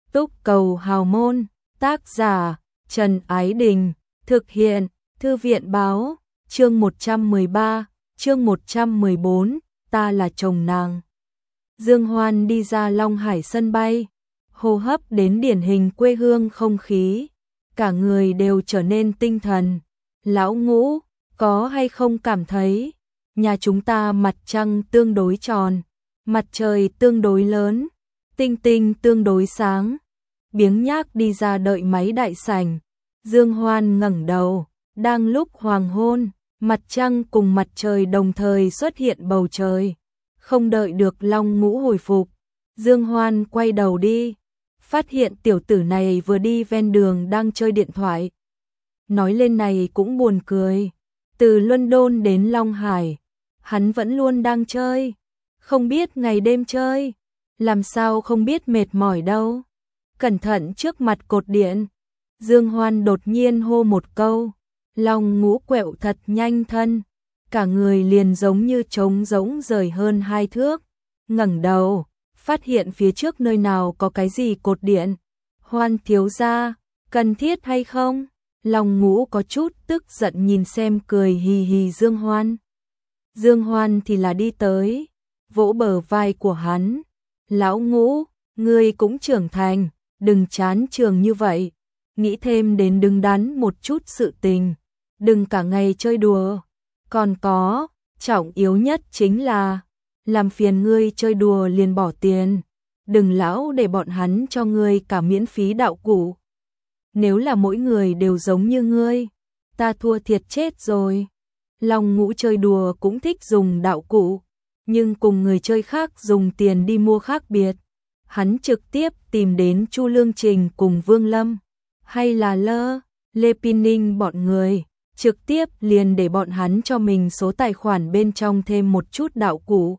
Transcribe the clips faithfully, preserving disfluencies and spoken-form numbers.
Túc Cầu Hào Môn, tác giả Trần Ái Đình, thực hiện Thư viện Báo, chương một trăm mười ba, chương một trăm mười bốn, ta là chồng nàng. Dương Hoan đi ra Long Hải sân bay, hô hấp đến điển hình quê hương không khí, cả người đều trở nên tinh thần. Lão Ngũ, có hay không cảm thấy nhà chúng ta mặt trăng tương đối tròn, mặt trời tương đối lớn, tinh tinh tương đối sáng. Biếng Nhác đi ra đợi máy đại sảnh. Dương Hoan ngẩng đầu, đang lúc hoàng hôn, mặt trăng cùng mặt trời đồng thời xuất hiện bầu trời. Không đợi được Long Ngũ hồi phục, Dương Hoan quay đầu đi, phát hiện tiểu tử này vừa đi ven đường đang chơi điện thoại. Nói lên này cũng buồn cười, từ London đến Long Hải, hắn vẫn luôn đang chơi, không biết ngày đêm chơi, làm sao không biết mệt mỏi đâu. Cẩn thận trước mặt cột điện, Dương Hoan đột nhiên hô một câu, Long Ngũ quẹo thật nhanh thân, cả người liền giống như trống rỗng rời hơn hai thước, ngẩng đầu, phát hiện phía trước nơi nào có cái gì cột điện. Hoan thiếu gia, cần thiết hay không? Long Ngũ có chút tức giận nhìn xem cười hì hì Dương Hoan. Dương Hoan thì là đi tới, vỗ bờ vai của hắn, Lão Ngũ, ngươi cũng trưởng thành, đừng chán trường như vậy, nghĩ thêm đến đứng đắn một chút sự tình, đừng cả ngày chơi đùa. Còn có, trọng yếu nhất chính là, làm phiền ngươi chơi đùa liền bỏ tiền, đừng lão để bọn hắn cho ngươi cả miễn phí đạo cụ. Nếu là mỗi người đều giống như ngươi, ta thua thiệt chết rồi. Long Ngũ chơi đùa cũng thích dùng đạo cụ, nhưng cùng người chơi khác dùng tiền đi mua khác biệt. Hắn trực tiếp tìm đến Chu Lương Trình cùng Vương Lâm, hay là Lơ, Lê Pin Ninh bọn người, trực tiếp liền để bọn hắn cho mình số tài khoản bên trong thêm một chút đạo cụ.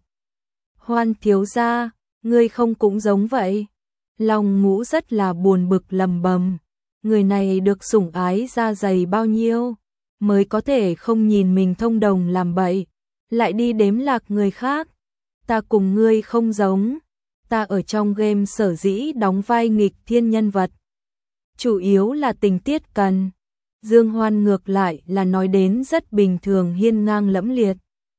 Hoan thiếu gia, ngươi không cũng giống vậy? Long Ngũ rất là buồn bực lầm bầm, người này được sủng ái da dày bao nhiêu, mới có thể không nhìn mình thông đồng làm bậy, lại đi đếm lạc người khác. Ta cùng ngươi không giống, ta ở trong game sở dĩ đóng vai nghịch thiên nhân vật, chủ yếu là tình tiết cần. Dương Hoan ngược lại là nói đến rất bình thường hiên ngang lẫm liệt.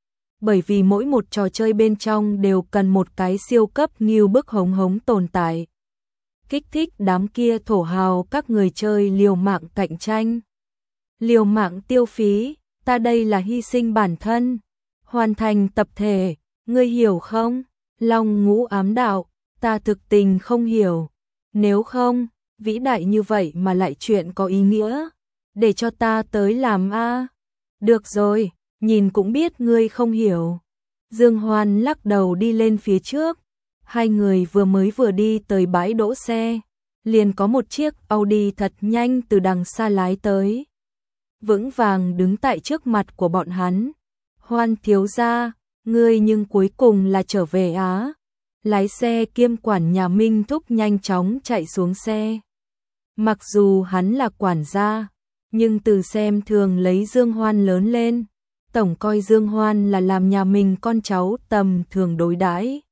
Bởi vì mỗi một trò chơi bên trong đều cần một cái siêu cấp nghiêu bức hống hống tồn tại, kích thích đám kia thổ hào các người chơi liều mạng cạnh tranh, liều mạng tiêu phí. Ta đây là hy sinh bản thân, hoàn thành tập thể, ngươi hiểu không? Long Ngũ ám đạo, ta thực tình không hiểu, nếu không, vĩ đại như vậy mà lại chuyện có ý nghĩa, để cho ta tới làm a. Được rồi, nhìn cũng biết ngươi không hiểu. Dương Hoan lắc đầu đi lên phía trước, hai người vừa mới vừa đi tới bãi đỗ xe, liền có một chiếc Audi thật nhanh từ đằng xa lái tới, vững vàng đứng tại trước mặt của bọn hắn. Hoan thiếu gia, ngươi nhưng cuối cùng là trở về á. Lái xe kiêm quản nhà Minh Thúc nhanh chóng chạy xuống xe. Mặc dù hắn là quản gia, nhưng từ xem thường lấy Dương Hoan lớn lên, tổng coi Dương Hoan là làm nhà mình con cháu tầm thường đối đãi.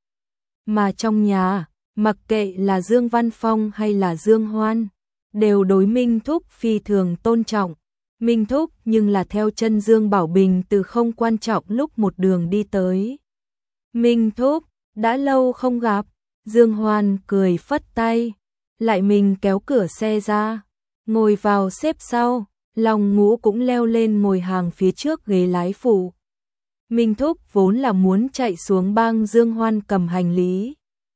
Mà trong nhà, mặc kệ là Dương Văn Phong hay là Dương Hoan, đều đối Minh Thúc phi thường tôn trọng. Minh Thúc nhưng là theo chân Dương Bảo Bình từ không quan trọng lúc một đường đi tới. Minh Thúc, đã lâu không gặp. Dương Hoan cười phất tay, lại mình kéo cửa xe ra, ngồi vào xếp sau. Long Ngũ cũng leo lên ngồi hàng phía trước ghế lái phụ. Minh Thúc vốn là muốn chạy xuống bang Dương Hoan cầm hành lý,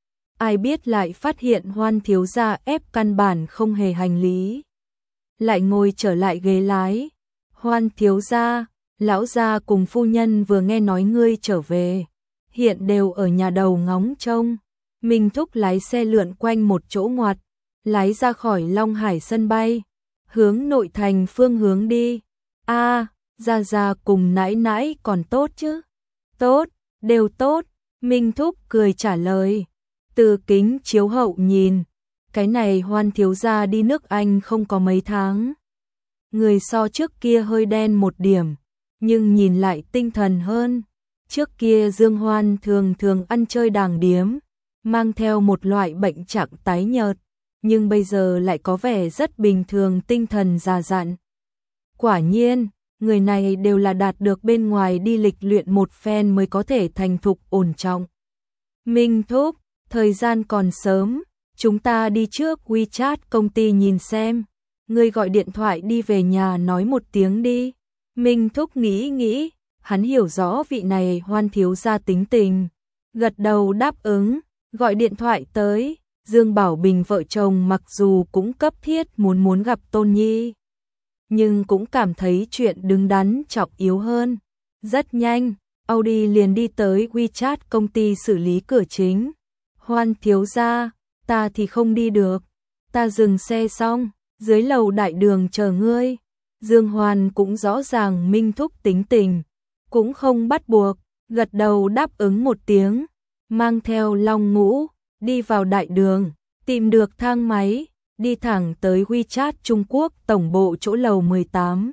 ai biết lại phát hiện Hoan thiếu gia ép căn bản không hề hành lý, lại ngồi trở lại ghế lái. Hoan thiếu gia, lão gia cùng phu nhân vừa nghe nói ngươi trở về, hiện đều ở nhà đầu ngóng trông. Minh Thúc lái xe lượn quanh một chỗ ngoặt, lái ra khỏi Long Hải sân bay, hướng nội thành phương hướng đi. A, Gia Gia cùng nãi nãi còn tốt chứ? Tốt, đều tốt. Minh Thúc cười trả lời, từ kính chiếu hậu nhìn, cái này Hoan thiếu gia đi nước Anh không có mấy tháng, người so trước kia hơi đen một điểm, nhưng nhìn lại tinh thần hơn. Trước kia Dương Hoan thường thường ăn chơi đàng điếm, mang theo một loại bệnh trạng tái nhợt, nhưng bây giờ lại có vẻ rất bình thường, tinh thần già dặn. Quả nhiên, người này đều là đạt được bên ngoài đi lịch luyện một phen mới có thể thành thục ổn trọng. Minh thúc, thời gian còn sớm, chúng ta đi trước WeChat công ty nhìn xem. Ngươi gọi điện thoại đi về nhà nói một tiếng đi. Minh thúc nghĩ nghĩ, hắn hiểu rõ vị này Hoan thiếu gia tính tình. Gật đầu đáp ứng, gọi điện thoại tới. Dương Bảo Bình vợ chồng mặc dù cũng cấp thiết muốn muốn gặp Tôn Nhi, nhưng cũng cảm thấy chuyện đứng đắn trọng yếu hơn. Rất nhanh, Audi liền đi tới WeChat công ty xử lý cửa chính. Hoan thiếu gia, ta thì không đi được. Ta dừng xe xong, dưới lầu đại đường chờ ngươi. Dương Hoan cũng rõ ràng Minh thúc tính tình, cũng không bắt buộc, gật đầu đáp ứng một tiếng, mang theo Long Ngũ, đi vào đại đường, tìm được thang máy, đi thẳng tới WeChat Trung Quốc tổng bộ chỗ lầu mười tám.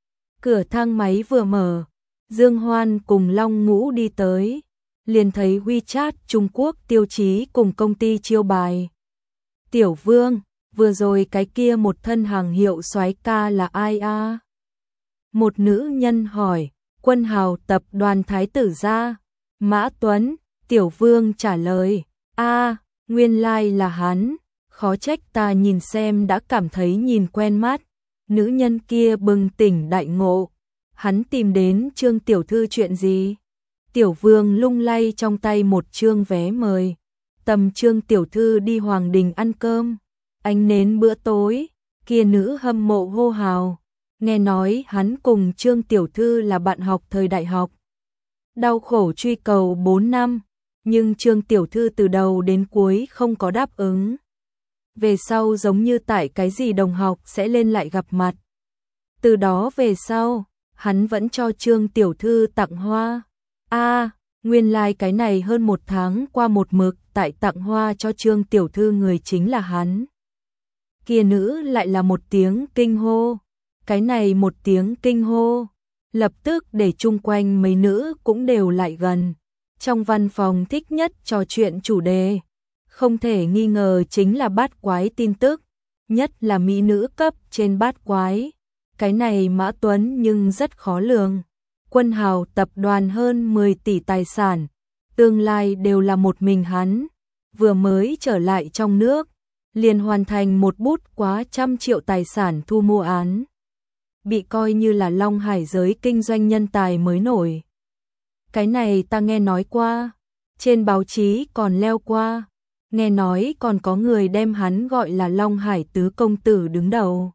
Cửa thang máy vừa mở, Dương Hoan cùng Long Ngũ đi tới, liền thấy WeChat Trung Quốc tiêu chí cùng công ty chiêu bài. Tiểu Vương, vừa rồi cái kia một thân hàng hiệu soái ca là ai a? Một nữ nhân hỏi. Quân Hào tập đoàn Thái tử gia. Mã Tuấn, Tiểu Vương trả lời. A, nguyên lai like là hắn, khó trách ta nhìn xem đã cảm thấy nhìn quen mắt. Nữ nhân kia bừng tỉnh đại ngộ. Hắn tìm đến Trương tiểu thư chuyện gì? Tiểu Vương lung lay trong tay một trương vé mời. Tầm Trương tiểu thư đi Hoàng Đình ăn cơm. Ánh nến bữa tối, kia nữ hâm mộ hô hào. Nghe nói hắn cùng Trương tiểu thư là bạn học thời đại học. Đau khổ truy cầu bốn năm, nhưng Trương tiểu thư từ đầu đến cuối không có đáp ứng. Về sau giống như tại cái gì đồng học sẽ lên lại gặp mặt. Từ đó về sau, hắn vẫn cho Trương tiểu thư tặng hoa. A, nguyên lai like cái này hơn một tháng qua một mực tại tặng hoa cho Trương tiểu thư người chính là hắn. Kia nữ lại là một tiếng kinh hô. Cái này một tiếng kinh hô, lập tức để chung quanh mấy nữ cũng đều lại gần. Trong văn phòng thích nhất trò chuyện chủ đề, không thể nghi ngờ chính là bát quái tin tức, nhất là mỹ nữ cấp trên bát quái. Cái này Mã Tuấn nhưng rất khó lường. Quân Hào tập đoàn hơn mười tỷ tài sản, tương lai đều là một mình hắn, vừa mới trở lại trong nước, liền hoàn thành một bút quá trăm triệu tài sản thu mua án. Bị coi như là Long Hải giới kinh doanh nhân tài mới nổi. Cái này ta nghe nói qua, trên báo chí còn leo qua, nghe nói còn có người đem hắn gọi là Long Hải tứ công tử đứng đầu.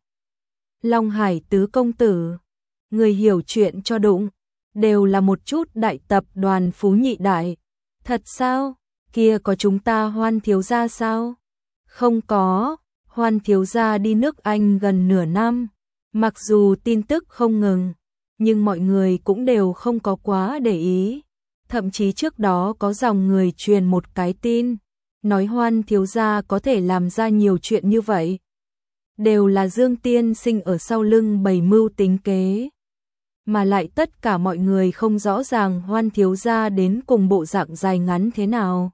Long Hải tứ công tử, người hiểu chuyện cho đụng, đều là một chút đại tập đoàn phú nhị đại. Thật sao? Kia có chúng ta Hoan thiếu gia sao? Không có, Hoan thiếu gia đi nước Anh gần nửa năm. Mặc dù tin tức không ngừng, nhưng mọi người cũng đều không có quá để ý. Thậm chí trước đó có dòng người truyền một cái tin, nói Hoan thiếu gia có thể làm ra nhiều chuyện như vậy. Đều là Dương tiên sinh ở sau lưng bày mưu tính kế. Mà lại tất cả mọi người không rõ ràng Hoan thiếu gia đến cùng bộ dạng dài ngắn thế nào.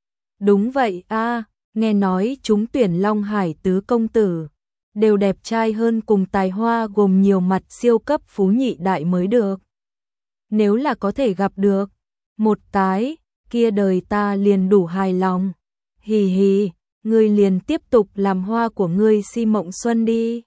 Đúng vậy a, nghe nói chúng tuyển Long Hải tứ công tử đều đẹp trai hơn cùng tài hoa gồm nhiều mặt siêu cấp phú nhị đại mới được. Nếu là có thể gặp được một cái, kia đời ta liền đủ hài lòng. Hì hì, ngươi liền tiếp tục làm hoa của ngươi si mộng xuân đi.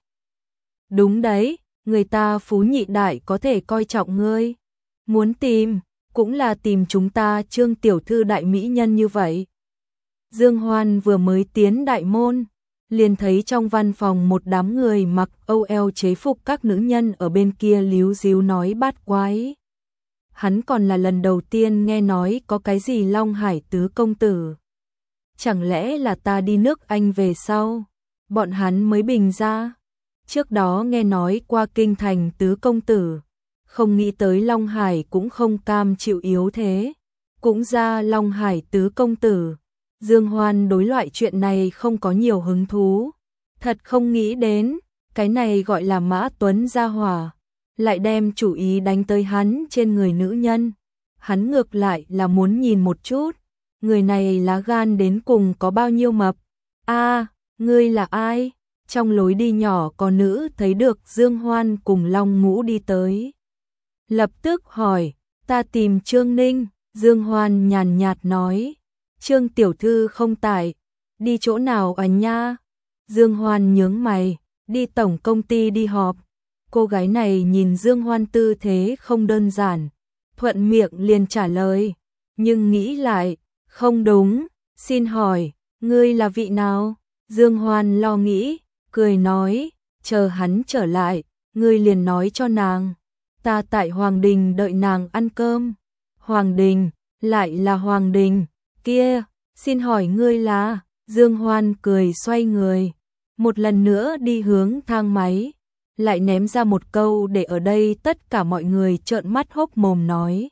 Đúng đấy, người ta phú nhị đại có thể coi trọng ngươi. Muốn tìm, cũng là tìm chúng ta Trương tiểu thư đại mỹ nhân như vậy. Dương Hoan vừa mới tiến đại môn, liền thấy trong văn phòng một đám người mặc âu eo chế phục các nữ nhân ở bên kia líu díu nói bát quái. Hắn còn là lần đầu tiên nghe nói có cái gì Long Hải tứ công tử. Chẳng lẽ là ta đi nước Anh về sau, bọn hắn mới bình ra. Trước đó nghe nói qua kinh thành tứ công tử, không nghĩ tới Long Hải cũng không cam chịu yếu thế. Cũng ra Long Hải tứ công tử. Dương Hoan đối loại chuyện này không có nhiều hứng thú. Thật không nghĩ đến, cái này gọi là Mã Tuấn gia hỏa, lại đem chủ ý đánh tới hắn trên người nữ nhân. Hắn ngược lại là muốn nhìn một chút, người này lá gan đến cùng có bao nhiêu mập. A, ngươi là ai? Trong lối đi nhỏ có nữ thấy được Dương Hoan cùng Long Ngũ đi tới. Lập tức hỏi, ta tìm Trương Ninh. Dương Hoan nhàn nhạt nói, Trương tiểu thư không tại, đi chỗ nào à nha? Dương Hoan nhướng mày, đi tổng công ty đi họp. Cô gái này nhìn Dương Hoan tư thế không đơn giản, thuận miệng liền trả lời, nhưng nghĩ lại, không đúng, xin hỏi, ngươi là vị nào? Dương Hoan lo nghĩ, cười nói, chờ hắn trở lại, ngươi liền nói cho nàng, ta tại Hoàng Đình đợi nàng ăn cơm. Hoàng Đình, lại là Hoàng Đình, kia, xin hỏi ngươi là? Dương Hoan cười xoay người, một lần nữa đi hướng thang máy, lại ném ra một câu để ở đây tất cả mọi người trợn mắt hốc mồm nói.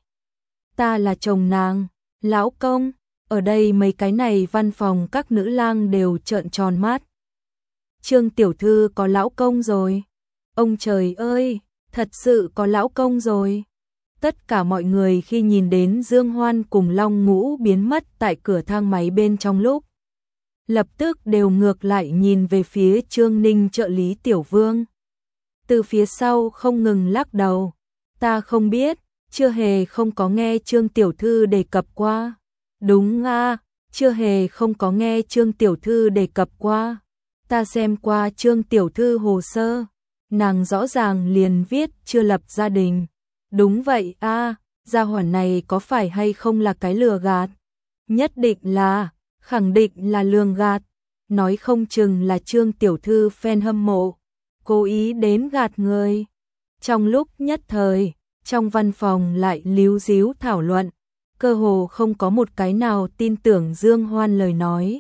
Ta là chồng nàng, lão công, ở đây mấy cái này văn phòng các nữ lang đều trợn tròn mắt. Trương tiểu thư có lão công rồi, ông trời ơi, thật sự có lão công rồi. Tất cả mọi người khi nhìn đến Dương Hoan cùng Long Ngũ biến mất tại cửa thang máy bên trong lúc, lập tức đều ngược lại nhìn về phía Trương Ninh trợ lý Tiểu Vương. Từ phía sau không ngừng lắc đầu, ta không biết, chưa hề không có nghe Trương tiểu thư đề cập qua. Đúng à, chưa hề không có nghe Trương tiểu thư đề cập qua. Ta xem qua Trương tiểu thư hồ sơ, nàng rõ ràng liền viết chưa lập gia đình. Đúng vậy a, gia hỏa này có phải hay không là cái lừa gạt? Nhất định là, khẳng định là lường gạt. Nói không chừng là Trương tiểu thư fan hâm mộ, cố ý đến gạt người. Trong lúc nhất thời, trong văn phòng lại líu díu thảo luận, cơ hồ không có một cái nào tin tưởng Dương Hoan lời nói.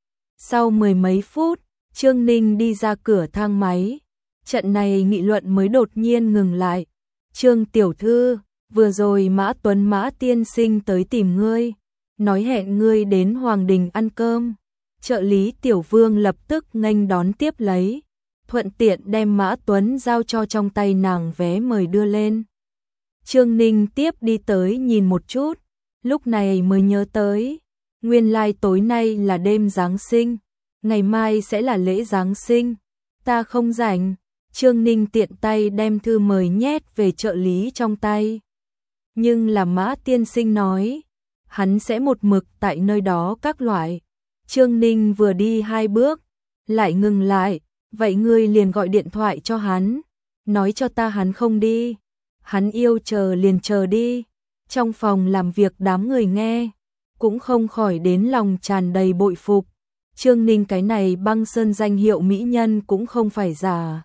Sau mười mấy phút, Trương Ninh đi ra cửa thang máy, trận này nghị luận mới đột nhiên ngừng lại. Trương tiểu thư, vừa rồi Mã Tuấn Mã tiên sinh tới tìm ngươi, nói hẹn ngươi đến Hoàng Đình ăn cơm. Trợ lý Tiểu Vương lập tức nghênh đón tiếp lấy, thuận tiện đem Mã Tuấn giao cho trong tay nàng vé mời đưa lên. Trương Ninh tiếp đi tới nhìn một chút, lúc này mới nhớ tới, nguyên lai like tối nay là đêm Giáng sinh, ngày mai sẽ là lễ Giáng sinh, ta không rảnh. Trương Ninh tiện tay đem thư mời nhét về trợ lý trong tay. Nhưng là Mã tiên sinh nói, hắn sẽ một mực tại nơi đó các loại. Trương Ninh vừa đi hai bước, lại ngừng lại, vậy ngươi liền gọi điện thoại cho hắn, nói cho ta hắn không đi. Hắn yêu chờ liền chờ đi. Trong phòng làm việc đám người nghe, cũng không khỏi đến lòng tràn đầy bội phục. Trương Ninh cái này băng sơn danh hiệu mỹ nhân cũng không phải giả.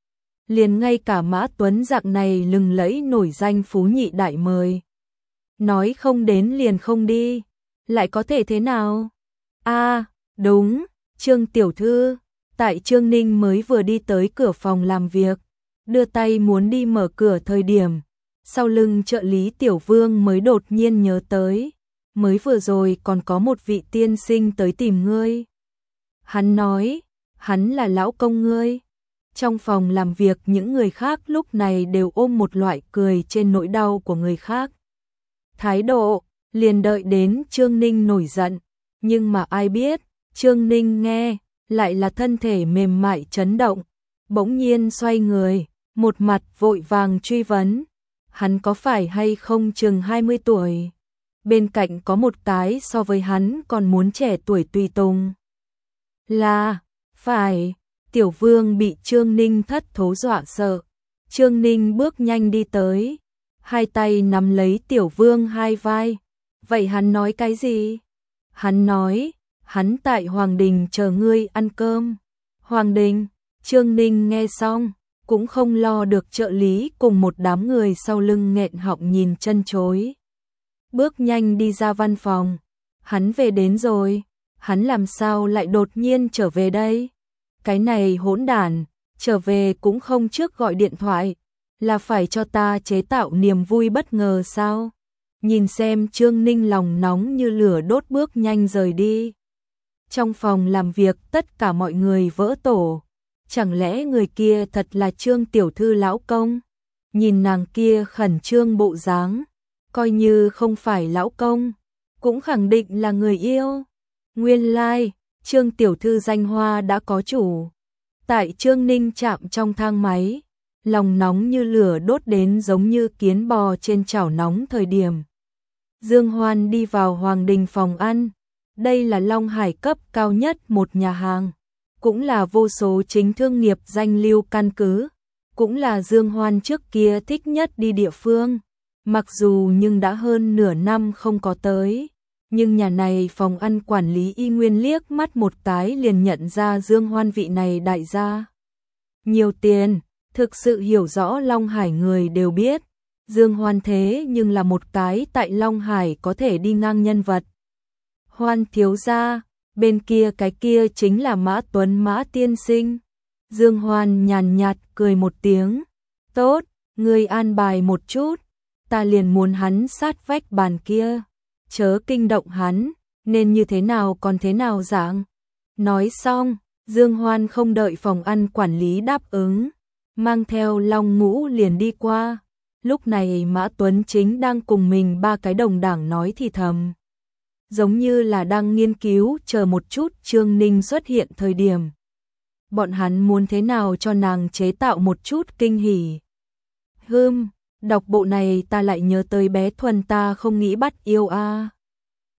Liền ngay cả Mã Tuấn dạng này lừng lẫy nổi danh phú nhị đại mời. Nói không đến liền không đi, lại có thể thế nào? A, à, đúng, Trương tiểu thư, tại Trương Ninh mới vừa đi tới cửa phòng làm việc, đưa tay muốn đi mở cửa thời điểm, sau lưng trợ lý Tiểu Vương mới đột nhiên nhớ tới, mới vừa rồi còn có một vị tiên sinh tới tìm ngươi. Hắn nói, hắn là lão công ngươi. Trong phòng làm việc những người khác lúc này đều ôm một loại cười trên nỗi đau của người khác thái độ, liền đợi đến Trương Ninh nổi giận, nhưng mà ai biết, Trương Ninh nghe, lại là thân thể mềm mại chấn động, bỗng nhiên xoay người, một mặt vội vàng truy vấn, hắn có phải hay không chừng hai mươi tuổi, bên cạnh có một cái so với hắn còn muốn trẻ tuổi tùy tùng. Là, phải. Tiểu Vương bị Trương Ninh thất thố dọa sợ. Trương Ninh bước nhanh đi tới, hai tay nắm lấy Tiểu Vương hai vai. Vậy hắn nói cái gì? Hắn nói, hắn tại Hoàng Đình chờ ngươi ăn cơm. Hoàng Đình, Trương Ninh nghe xong, cũng không lo được trợ lý cùng một đám người sau lưng nghẹn họng nhìn chân chối. Bước nhanh đi ra văn phòng. Hắn về đến rồi, hắn làm sao lại đột nhiên trở về đây? Cái này hỗn đản, trở về cũng không trước gọi điện thoại, là phải cho ta chế tạo niềm vui bất ngờ sao? Nhìn xem Trương Ninh lòng nóng như lửa đốt bước nhanh rời đi. Trong phòng làm việc tất cả mọi người vỡ tổ, chẳng lẽ người kia thật là Trương tiểu thư lão công? Nhìn nàng kia khẩn trương bộ dáng, coi như không phải lão công, cũng khẳng định là người yêu. Nguyên lai, like, Trương tiểu thư danh hoa đã có chủ. Tại Trương Ninh chạm trong thang máy, lòng nóng như lửa đốt đến giống như kiến bò trên chảo nóng thời điểm. Dương Hoan đi vào Hoàng Đình phòng ăn. Đây là Long Hải cấp cao nhất một nhà hàng, cũng là vô số chính thương nghiệp danh lưu căn cứ, cũng là Dương Hoan trước kia thích nhất đi địa phương. Mặc dù nhưng đã hơn nửa năm không có tới, nhưng nhà này phòng ăn quản lý y nguyên liếc mắt một cái liền nhận ra Dương Hoan vị này đại gia. Nhiều tiền, thực sự hiểu rõ Long Hải người đều biết. Dương Hoan thế nhưng là một cái tại Long Hải có thể đi ngang nhân vật. Hoan thiếu gia, bên kia cái kia chính là Mã Tuấn Mã tiên sinh. Dương Hoan nhàn nhạt cười một tiếng. Tốt, ngươi an bài một chút, ta liền muốn hắn sát vách bàn kia. Chớ kinh động hắn, nên như thế nào còn thế nào dạng. Nói xong, Dương Hoan không đợi phòng ăn quản lý đáp ứng, mang theo Long Ngũ liền đi qua. Lúc này Mã Tuấn chính đang cùng mình ba cái đồng đảng nói thì thầm, giống như là đang nghiên cứu chờ một chút Trương Ninh xuất hiện thời điểm. Bọn hắn muốn thế nào cho nàng chế tạo một chút kinh hỉ. Hừm, đọc bộ này ta lại nhớ tới bé Thuần ta không nghĩ bắt yêu a.